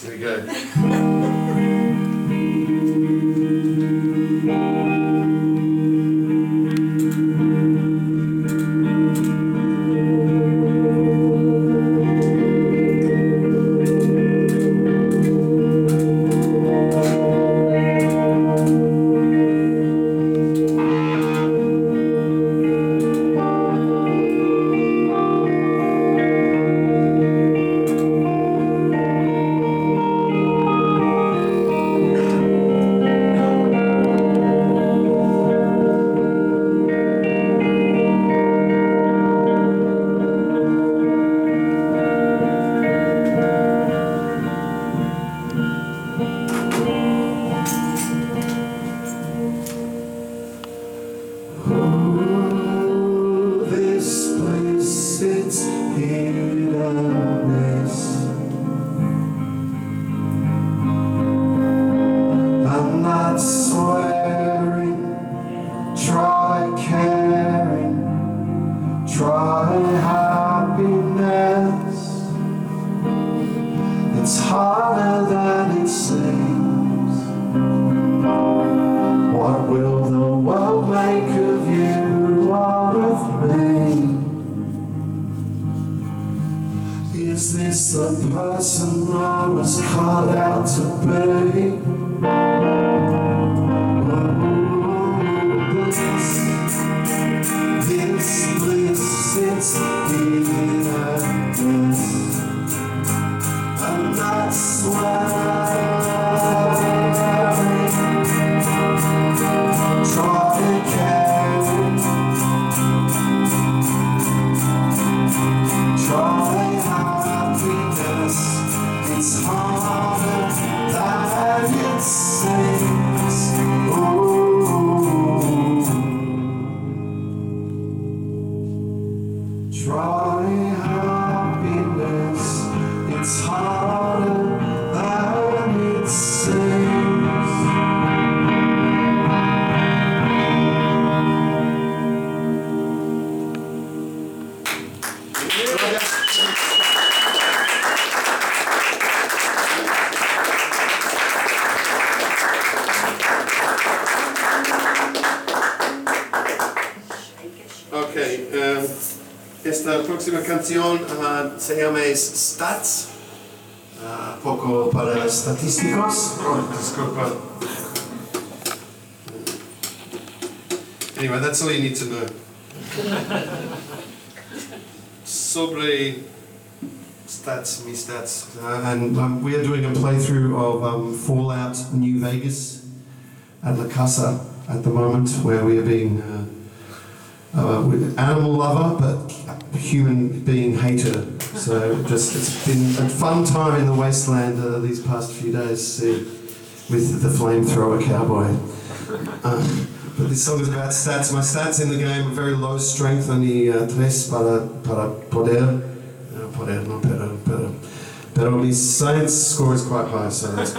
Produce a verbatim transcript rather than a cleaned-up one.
Yes, here we go. Is this the person I was called out to be? Oh, this, this bliss, it's happiness, and that's why try to carry, try it's harder than it seems. Ooh. Try happiness. It's harder than it seems. Ok, um, esta próxima canción uh, se llama Stats, uh, poco para estatísticos. Oh, disculpa. Anyway, that's all you need to know. Sobre stats, me stats, uh, and um, we are doing a playthrough of um, Fallout New Vegas at La Casa at the moment, where we are being uh, Uh, with animal lover, but human being hater. So just it's been a fun time in the wasteland uh, these past few days uh, with the flamethrower cowboy. Uh, but this song is about stats. My stats in the game are very low strength, only uh, tres para para poder, uh, poder no pero pero. Pero my science score is quite high, so that's good.